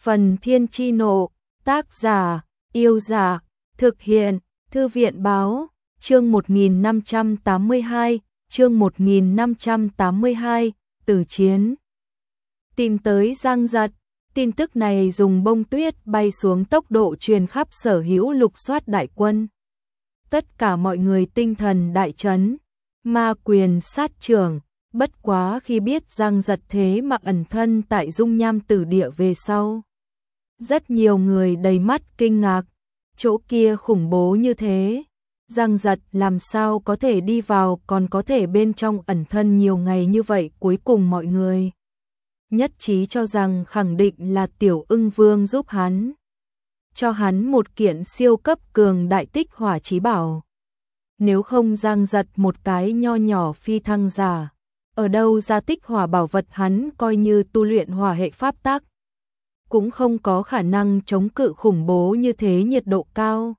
Phần Thiên Chi Nộ, tác giả, Yêu Giả, thực hiện, Thư viện Báo, chương 1582, chương 1582, Tử Chiến. Tìm tới Giang Giật, tin tức này dùng bông tuyết bay xuống tốc độ truyền khắp sở hữu lục soát đại quân. Tất cả mọi người tinh thần đại chấn, ma quyền sát trưởng, bất quá khi biết Giang Giật thế mà ẩn thân tại dung nham tử địa về sau. Rất nhiều người đầy mắt kinh ngạc, chỗ kia khủng bố như thế, Giang Giật làm sao có thể đi vào còn có thể bên trong ẩn thân nhiều ngày như vậy. Cuối cùng mọi người nhất trí cho rằng khẳng định là Tiểu Ưng Vương giúp hắn, cho hắn một kiện siêu cấp cường đại tích hỏa chí bảo. Nếu không Giang Giật một cái nho nhỏ phi thăng giả, ở đâu ra tích hỏa bảo vật, hắn coi như tu luyện hỏa hệ pháp tắc, cũng không có khả năng chống cự khủng bố như thế nhiệt độ cao.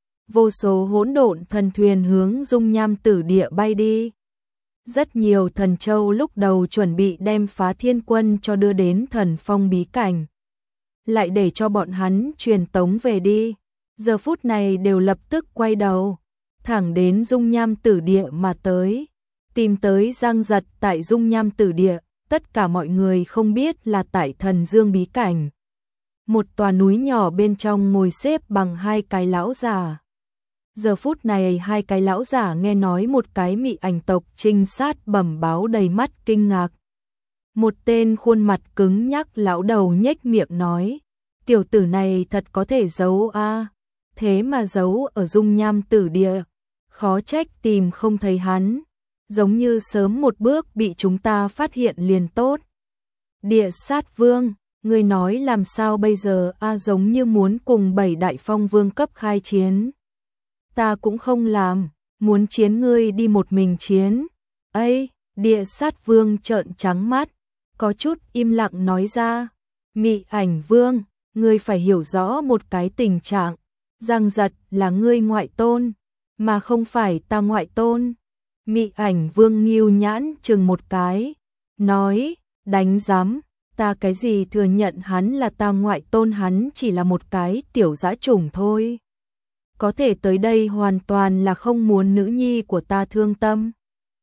Vô số hỗn độn thần thuyền hướng dung nham tử địa bay đi. Rất nhiều thần châu lúc đầu chuẩn bị đem Phá Thiên Quân cho đưa đến Thần Phong bí cảnh, lại để cho bọn hắn truyền tống về đi, giờ phút này đều lập tức quay đầu, thẳng đến dung nham tử địa mà tới, tìm tới Giang Giật tại dung nham tử địa. Tất cả mọi người không biết là tại Thần Dương bí cảnh, một tòa núi nhỏ bên trong ngồi xếp bằng hai cái lão già. Giờ phút này hai cái lão giả nghe nói một cái mị ảnh tộc trinh sát bẩm báo đầy mắt kinh ngạc. Một tên khuôn mặt cứng nhắc lão đầu nhếch miệng nói, tiểu tử này thật có thể giấu a, thế mà giấu ở dung nham tử địa, khó trách tìm không thấy hắn, giống như sớm một bước bị chúng ta phát hiện liền tốt. Địa sát vương, ngươi nói làm sao bây giờ a? Giống như muốn cùng 7 đại phong vương cấp khai chiến. Ta cũng không làm, muốn chiến ngươi đi một mình chiến. Ây, địa sát vương trợn trắng mắt, có chút im lặng nói ra, Mị Ảnh Vương, ngươi phải hiểu rõ một cái tình trạng, Giang Giật là ngươi ngoại tôn, mà không phải ta ngoại tôn. Mị Ảnh Vương nghiêu nhãn chừng một cái, nói, đánh giám, ta cái gì thừa nhận hắn là ta ngoại tôn, hắn chỉ là một cái tiểu dã chủng thôi. Có thể tới đây hoàn toàn là không muốn nữ nhi của ta thương tâm.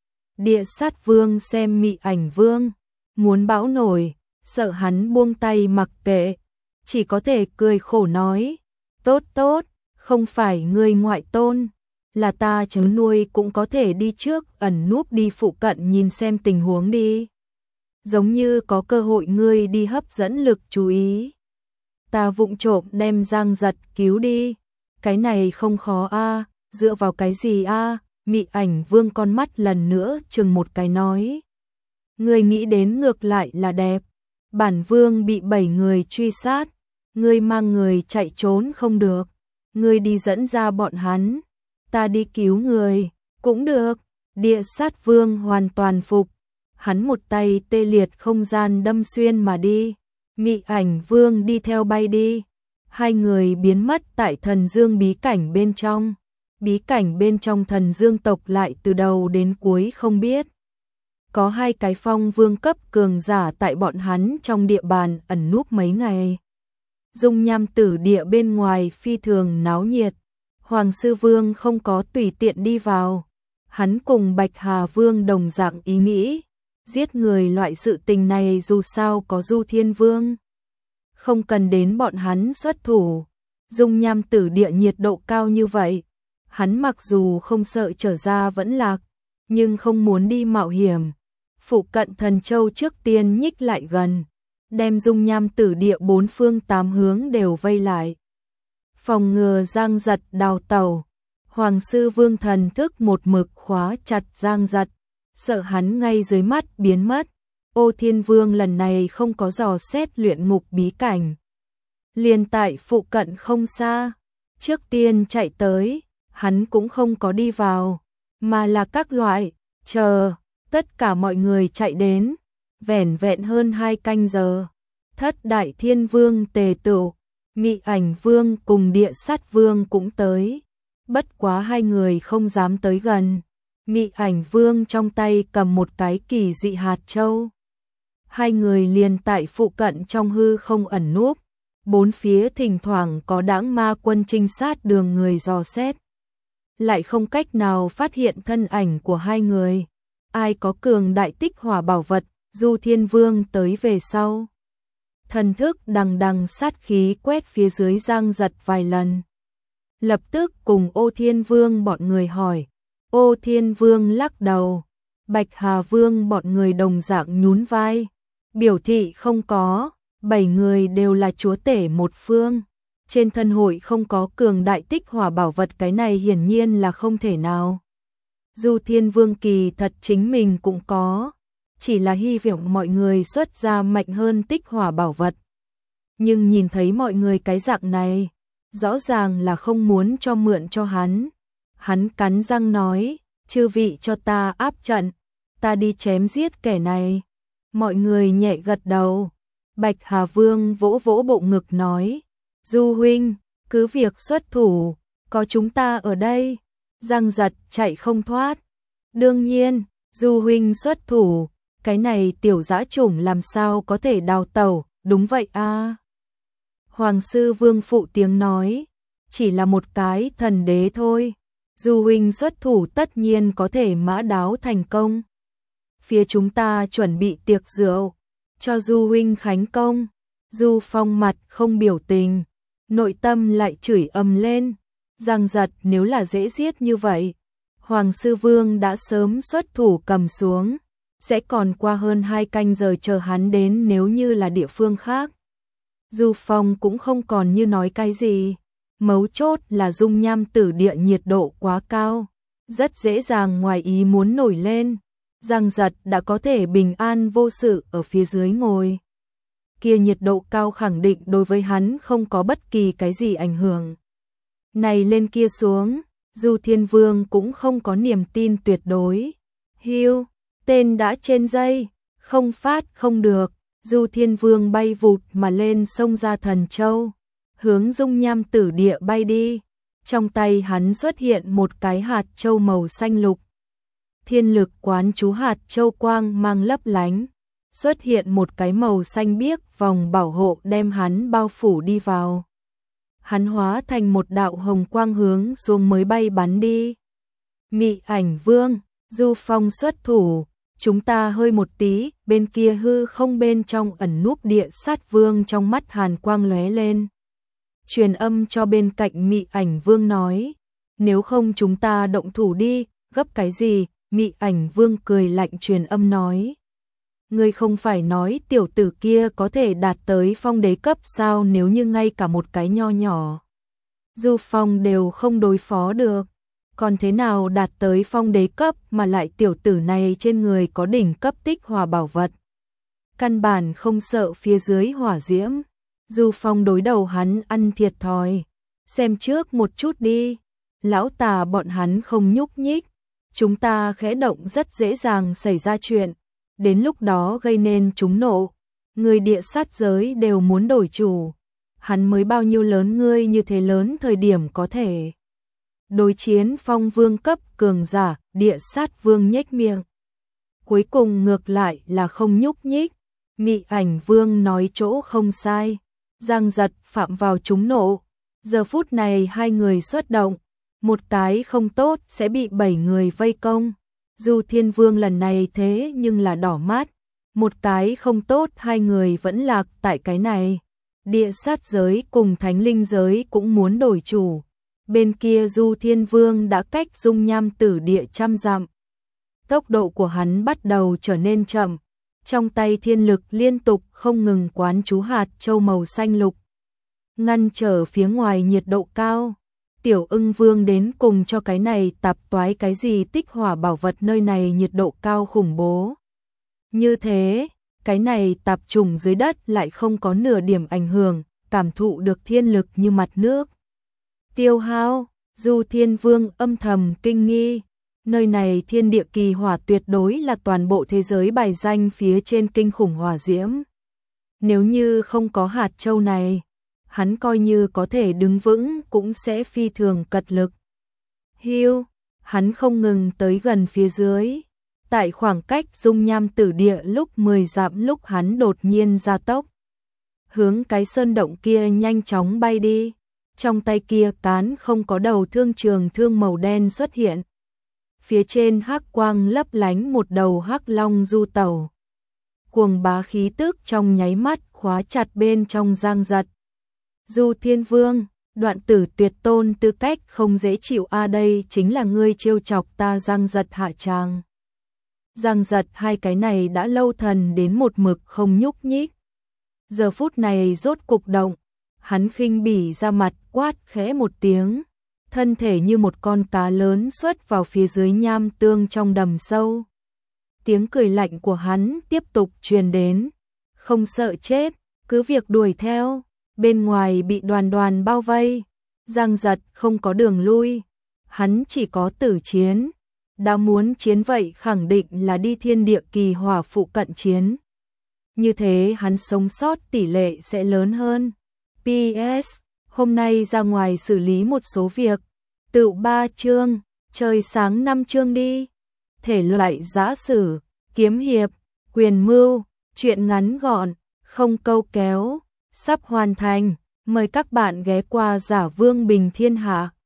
Địa sát vương xem Mị Ảnh Vương, muốn bão nổi, sợ hắn buông tay mặc kệ, chỉ có thể cười khổ nói, tốt tốt, không phải ngươi ngoại tôn, là ta trứng nuôi, cũng có thể đi trước ẩn núp đi phụ cận nhìn xem tình huống đi. Giống như có cơ hội ngươi đi hấp dẫn lực chú ý. Ta vụng trộm đem Giang Giật cứu đi. Cái này không khó a, dựa vào cái gì a? Mị Ảnh Vương con mắt lần nữa chừng một cái nói. Ngươi nghĩ đến ngược lại là đẹp. Bản vương bị 7 người truy sát, ngươi mang người chạy trốn không được, ngươi đi dẫn ra bọn hắn, ta đi cứu người, cũng được. Địa sát vương hoàn toàn phục, hắn một tay tê liệt không gian đâm xuyên mà đi, Mị Ảnh Vương đi theo bay đi. Hai người biến mất tại Thần Dương bí cảnh bên trong. Bí cảnh bên trong Thần Dương tộc lại từ đầu đến cuối không biết. Có 2 cái phong vương cấp cường giả tại bọn hắn trong địa bàn ẩn núp mấy ngày. Dung nham tử địa bên ngoài phi thường náo nhiệt. Hoàng Sư Vương không có tùy tiện đi vào. Hắn cùng Bạch Hà Vương đồng dạng ý nghĩ. Giết người loại sự tình này dù sao có Du Thiên Vương, không cần đến bọn hắn xuất thủ. Dung nham tử địa nhiệt độ cao như vậy, hắn mặc dù không sợ trở ra vẫn lạc, nhưng không muốn đi mạo hiểm. Phụ cận Thần Châu trước tiên nhích lại gần, đem dung nham tử địa 4 phương 8 hướng đều vây lại, phòng ngừa Giang Giật đào tẩu. Hoàng Sư Vương thần thức một mực khóa chặt Giang Giật, sợ hắn ngay dưới mắt biến mất. Ô Thiên Vương lần này không có dò xét luyện ngục bí cảnh, liền tại phụ cận không xa, trước tiên chạy tới, hắn cũng không có đi vào, mà là các loại, chờ, tất cả mọi người chạy đến, vẻn vẹn hơn 2 canh giờ, Thất Đại Thiên Vương tề tựu, Mị Ảnh Vương cùng Địa Sát Vương cũng tới, bất quá 2 người không dám tới gần. Mị Ảnh Vương trong tay cầm một cái kỳ dị hạt châu. 2 người liền tại phụ cận trong hư không ẩn núp, bốn phía thỉnh thoảng có đãng ma quân trinh sát đường người dò xét. Lại không cách nào phát hiện thân ảnh của hai người. Ai có cường đại tích hỏa bảo vật, Du Thiên Vương tới về sau. Thần thức đằng đằng sát khí quét phía dưới Giang Giật vài lần. Lập tức cùng Ô Thiên Vương bọn người hỏi. Ô Thiên Vương lắc đầu. Bạch Hà Vương bọn người đồng dạng nhún vai. Biểu thị không có, 7 người đều là chúa tể một phương. Trên thân hội không có cường đại tích hỏa bảo vật, cái này hiển nhiên là không thể nào. Du Thiên Vương kỳ thật chính mình cũng có, chỉ là hy vọng mọi người xuất ra mạnh hơn tích hỏa bảo vật. Nhưng nhìn thấy mọi người cái dạng này, rõ ràng là không muốn cho mượn cho hắn. Hắn cắn răng nói, chư vị cho ta áp trận, ta đi chém giết kẻ này. Mọi người nhẹ gật đầu. Bạch Hà Vương vỗ vỗ bộ ngực nói, Du huynh, cứ việc xuất thủ, có chúng ta ở đây. Giang Giật chạy không thoát. Đương nhiên, Du huynh xuất thủ, cái này tiểu dã chủng làm sao có thể đào tẩu, đúng vậy a. Hoàng sư Vương phụ tiếng nói, chỉ là một cái thần đế thôi. Du huynh xuất thủ tất nhiên có thể mã đáo thành công. Phía chúng ta chuẩn bị tiệc rượu, cho Du huynh khánh công. Du Phong mặt không biểu tình, nội tâm lại chửi ầm lên. Giang Giật nếu là dễ giết như vậy, Hoàng sư Vương đã sớm xuất thủ cầm xuống, sẽ còn qua hơn 2 canh giờ chờ hắn đến. Nếu như là địa phương khác, Du Phong cũng không còn như nói cái gì. Mấu chốt là dung nham tử địa nhiệt độ quá cao, rất dễ dàng ngoài ý muốn nổi lên. Giang Giật đã có thể bình an vô sự ở phía dưới ngồi. Kia nhiệt độ cao khẳng định đối với hắn không có bất kỳ cái gì ảnh hưởng. Này lên kia xuống, Du Thiên Vương cũng không có niềm tin tuyệt đối. Hiu, tên đã trên dây, không phát không được. Du Thiên Vương bay vụt mà lên xông ra Thần Châu, hướng dung nham tử địa bay đi. Trong tay hắn xuất hiện một cái hạt châu màu xanh lục. Thiên lực quán chú hạt châu quang mang lấp lánh, xuất hiện một cái màu xanh biếc vòng bảo hộ đem hắn bao phủ đi vào. Hắn hóa thành một đạo hồng quang hướng xuống mới bay bắn đi. Mị Ảnh Vương, Du Phong xuất thủ, chúng ta hơi một tí. Bên kia hư không bên trong ẩn núp Địa Sát Vương, trong mắt hàn quang lóe lên. Truyền âm cho bên cạnh Mị Ảnh Vương nói, nếu không chúng ta động thủ đi. Gấp cái gì? Mị Ảnh Vương cười lạnh truyền âm nói, ngươi không phải nói tiểu tử kia có thể đạt tới phong đế cấp sao? Nếu như ngay cả một cái nho nhỏ Du Phong đều không đối phó được, còn thế nào đạt tới phong đế cấp? Mà lại tiểu tử này trên người có đỉnh cấp tích hỏa bảo vật, căn bản không sợ phía dưới hỏa diễm. Du Phong đối đầu hắn ăn thiệt thòi, xem trước một chút đi. Lão Tà bọn hắn không nhúc nhích, chúng ta khẽ động rất dễ dàng xảy ra chuyện, đến lúc đó gây nên chúng nộ, người địa sát giới đều muốn đổi chủ. Hắn mới bao nhiêu lớn, ngươi như thế lớn thời điểm có thể đối chiến phong vương cấp cường giả? Địa sát vương nhếch miệng, cuối cùng ngược lại là không nhúc nhích. Mị Ảnh Vương nói chỗ không sai, Giang Giật phạm vào chúng nộ. Giờ phút này hai người xuất động, một cái không tốt sẽ bị 7 người vây công. Du Thiên Vương lần này thế nhưng là đỏ mắt, một cái không tốt hai người vẫn lạc tại cái này. Địa sát giới cùng thánh linh giới cũng muốn đổi chủ. Bên kia Du Thiên Vương đã cách dung nham tử địa 100 dặm. Tốc độ của hắn bắt đầu trở nên chậm, trong tay thiên lực liên tục không ngừng quán chú hạt châu màu xanh lục, ngăn trở phía ngoài nhiệt độ cao. Tiểu Ưng Vương đến cùng cho cái này tạp toái cái gì tích hỏa bảo vật? Nơi này nhiệt độ cao khủng bố như thế, cái này tạp trùng dưới đất lại không có nửa điểm ảnh hưởng, cảm thụ được thiên lực như mặt nước tiêu hao. Du Thiên Vương âm thầm kinh nghi, nơi này thiên địa kỳ hỏa tuyệt đối là toàn bộ thế giới bài danh phía trên kinh khủng hỏa diễm. Nếu như không có hạt châu này, hắn coi như có thể đứng vững cũng sẽ phi thường cật lực. Hiu, hắn không ngừng tới gần phía dưới. Tại khoảng cách dung nham tử địa lúc 10 dặm lúc hắn đột nhiên gia tốc. hướng cái sơn động kia nhanh chóng bay đi. Trong tay kia cán không có đầu thương trường thương màu đen xuất hiện. Phía trên hắc quang lấp lánh một đầu hắc long du tẩu. Cuồng bá khí tức trong nháy mắt khóa chặt bên trong Giang Giật. Du Thiên Vương, đoạn tử tuyệt tôn tư cách không dễ chịu đây chính là ngươi trêu chọc ta. Giang Giật hạ tràng. Giang Giật hai cái này đã lâu thần đến một mực không nhúc nhích. Giờ phút này rốt cục động, hắn khinh bỉ ra mặt quát khẽ một tiếng, thân thể như một con cá lớn xuất vào phía dưới nham tương trong đầm sâu. Tiếng cười lạnh của hắn tiếp tục truyền đến, không sợ chết, cứ việc đuổi theo, bên ngoài bị đoàn đoàn bao vây, Giang Giật không có đường lui, hắn chỉ có tử chiến, đã muốn chiến vậy khẳng định là đi thiên địa kỳ hỏa phụ cận chiến. Như thế hắn sống sót tỷ lệ sẽ lớn hơn. PS, hôm nay ra ngoài xử lý một số việc, tự 3 chương, chơi sáng 5 chương đi. Thể loại giã sử, kiếm hiệp, quyền mưu, truyện ngắn gọn, không câu kéo, sắp hoàn thành. Mời các bạn ghé qua Giả Vương Bình Thiên Hạ.